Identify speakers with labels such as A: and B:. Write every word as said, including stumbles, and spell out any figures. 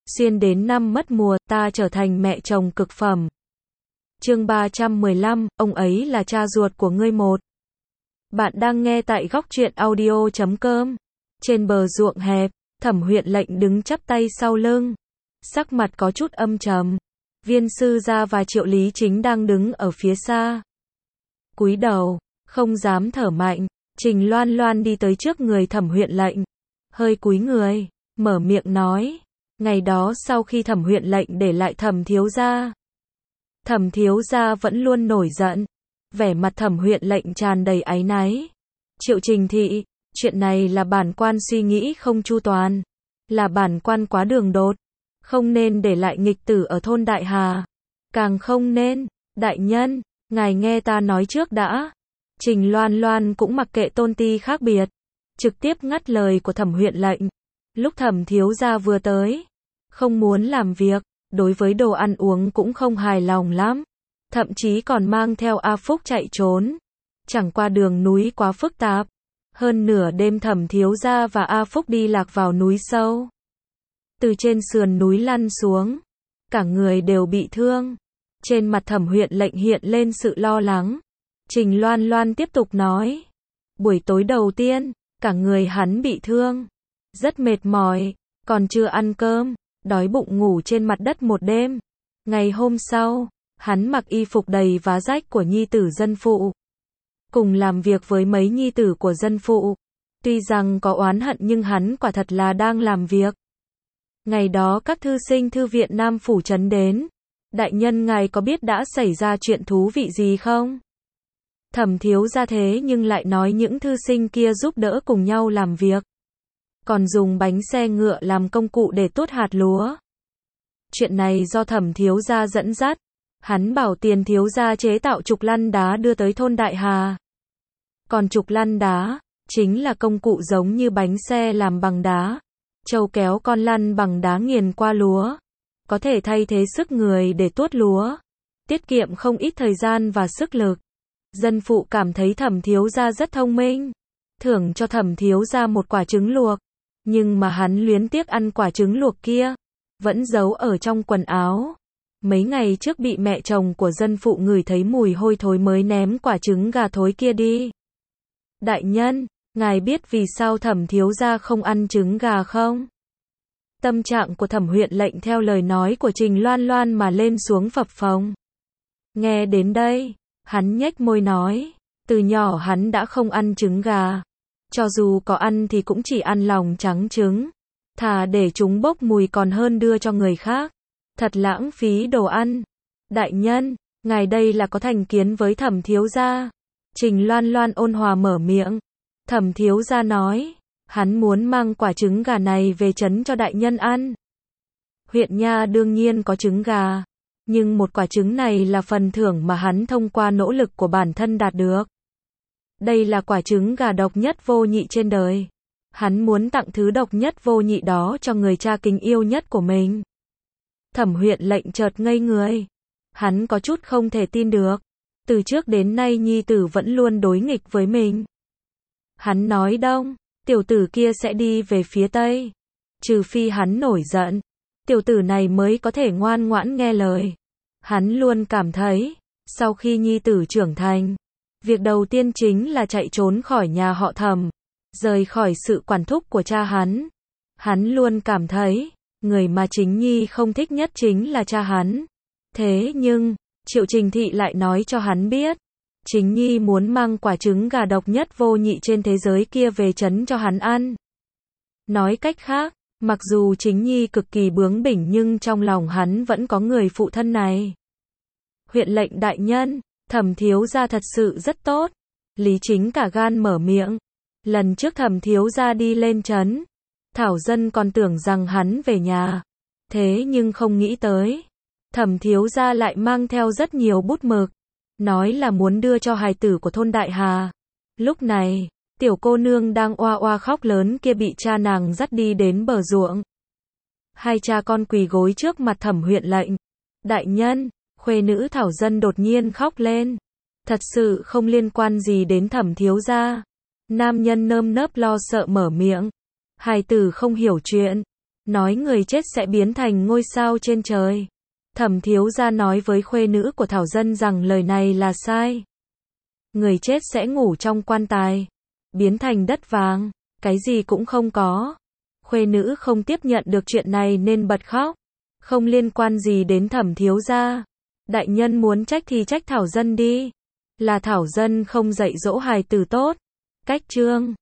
A: Xuyên đến năm mất mùa, ta trở thành mẹ chồng cực phẩm. Chương ba trăm mười lăm, ông ấy là cha ruột của ngươi một. Bạn đang nghe tại góc truyện audio chấm com. Trên bờ ruộng hẹp, Thẩm Huyện Lệnh đứng chắp tay sau lưng, sắc mặt có chút âm trầm. Viên Sư Gia và Triệu Lý Chính đang đứng ở phía xa, cúi đầu, không dám thở mạnh. Trình Loan Loan đi tới trước người Thẩm Huyện Lệnh, hơi cúi người, mở miệng nói, ngày đó sau khi Thẩm Huyện Lệnh để lại Thẩm thiếu gia, Thẩm thiếu gia vẫn luôn nổi giận, vẻ mặt Thẩm Huyện Lệnh tràn đầy áy náy. Triệu Trình thị, chuyện này là bản quan suy nghĩ không chu toàn, là bản quan quá đường đột, không nên để lại nghịch tử ở thôn Đại Hà, càng không nên, đại nhân, ngài nghe ta nói trước đã. Trình Loan Loan cũng mặc kệ tôn ti khác biệt, trực tiếp ngắt lời của Thẩm Huyện Lệnh. Lúc Thẩm thiếu gia vừa tới, không muốn làm việc, đối với đồ ăn uống cũng không hài lòng lắm, thậm chí còn mang theo A Phúc chạy trốn. Chẳng qua đường núi quá phức tạp, hơn nửa đêm Thẩm thiếu gia và A Phúc đi lạc vào núi sâu, từ trên sườn núi lăn xuống, cả người đều bị thương. Trên mặt Thẩm Huyện Lệnh hiện lên sự lo lắng. Trình Loan Loan tiếp tục nói, buổi tối đầu tiên, cả người hắn bị thương, rất mệt mỏi, còn chưa ăn cơm, đói bụng ngủ trên mặt đất một đêm. Ngày hôm sau, hắn mặc y phục đầy vá rách của nhi tử dân phụ, cùng làm việc với mấy nhi tử của dân phụ. Tuy rằng có oán hận nhưng hắn quả thật là đang làm việc. Ngày đó các thư sinh thư viện Nam Phủ trấn đến. Đại nhân ngài có biết đã xảy ra chuyện thú vị gì không? Thẩm thiếu gia thế nhưng lại nói những thư sinh kia giúp đỡ cùng nhau làm việc, còn dùng bánh xe ngựa làm công cụ để tuốt hạt lúa. Chuyện này do Thẩm thiếu gia dẫn dắt, hắn bảo Tiền thiếu gia chế tạo trục lăn đá đưa tới thôn Đại Hà. Còn trục lăn đá, chính là công cụ giống như bánh xe làm bằng đá, trâu kéo con lăn bằng đá nghiền qua lúa, có thể thay thế sức người để tuốt lúa, tiết kiệm không ít thời gian và sức lực. Dân phụ cảm thấy Thẩm thiếu gia rất thông minh, thưởng cho Thẩm thiếu gia một quả trứng luộc, nhưng mà hắn luyến tiếc ăn quả trứng luộc kia, vẫn giấu ở trong quần áo. Mấy ngày trước bị mẹ chồng của dân phụ ngửi thấy mùi hôi thối mới ném quả trứng gà thối kia đi. Đại nhân, ngài biết vì sao Thẩm thiếu gia không ăn trứng gà không? Tâm trạng của Thẩm Huyện Lệnh theo lời nói của Trình Loan Loan mà lên xuống phập phồng. Nghe đến đây, hắn nhếch môi nói, từ nhỏ hắn đã không ăn trứng gà, cho dù có ăn thì cũng chỉ ăn lòng trắng trứng, thà để chúng bốc mùi còn hơn đưa cho người khác, thật lãng phí đồ ăn. Đại nhân, ngài đây là có thành kiến với Thẩm thiếu gia. Trình Loan Loan ôn hòa mở miệng. Thẩm thiếu gia nói, hắn muốn mang quả trứng gà này về trấn cho đại nhân ăn. Huyện nha đương nhiên có trứng gà, nhưng một quả trứng này là phần thưởng mà hắn thông qua nỗ lực của bản thân đạt được. Đây là quả trứng gà độc nhất vô nhị trên đời. Hắn muốn tặng thứ độc nhất vô nhị đó cho người cha kính yêu nhất của mình. Thẩm Huyện Lệnh chợt ngây người. Hắn có chút không thể tin được. Từ trước đến nay nhi tử vẫn luôn đối nghịch với mình. Hắn nói đông, tiểu tử kia sẽ đi về phía tây. Trừ phi hắn nổi giận, tiểu tử này mới có thể ngoan ngoãn nghe lời. Hắn luôn cảm thấy, sau khi nhi tử trưởng thành, việc đầu tiên chính là chạy trốn khỏi nhà họ Thẩm, rời khỏi sự quản thúc của cha hắn. Hắn luôn cảm thấy, người mà chính nhi không thích nhất chính là cha hắn. Thế nhưng, Triệu Trình thị lại nói cho hắn biết, chính nhi muốn mang quả trứng gà độc nhất vô nhị trên thế giới kia về trấn cho hắn ăn. Nói cách khác, mặc dù chính nhi cực kỳ bướng bỉnh nhưng trong lòng hắn vẫn có người phụ thân này. Huyện Lệnh đại nhân, Thẩm thiếu gia thật sự rất tốt. Lý Chính cả gan mở miệng. Lần trước Thẩm thiếu gia đi lên trấn, thảo dân còn tưởng rằng hắn về nhà, thế nhưng không nghĩ tới, Thẩm thiếu gia lại mang theo rất nhiều bút mực, nói là muốn đưa cho hài tử của thôn Đại Hà. Lúc này, tiểu cô nương đang oa oa khóc lớn kia bị cha nàng dắt đi đến bờ ruộng. Hai cha con quỳ gối trước mặt Thẩm Huyện Lệnh. Đại nhân, khuê nữ thảo dân đột nhiên khóc lên. Thật sự không liên quan gì đến Thẩm thiếu gia. Nam nhân nơm nớp lo sợ mở miệng. Hài tử không hiểu chuyện, nói người chết sẽ biến thành ngôi sao trên trời. Thẩm thiếu gia nói với khuê nữ của Thảo Dân rằng lời này là sai. Người chết sẽ ngủ trong quan tài, biến thành đất vàng, cái gì cũng không có. Khuê nữ không tiếp nhận được chuyện này nên bật khóc. Không liên quan gì đến Thẩm thiếu gia. Đại nhân muốn trách thì trách Thảo Dân đi. Là Thảo Dân không dạy dỗ hài tử tốt. Cách chương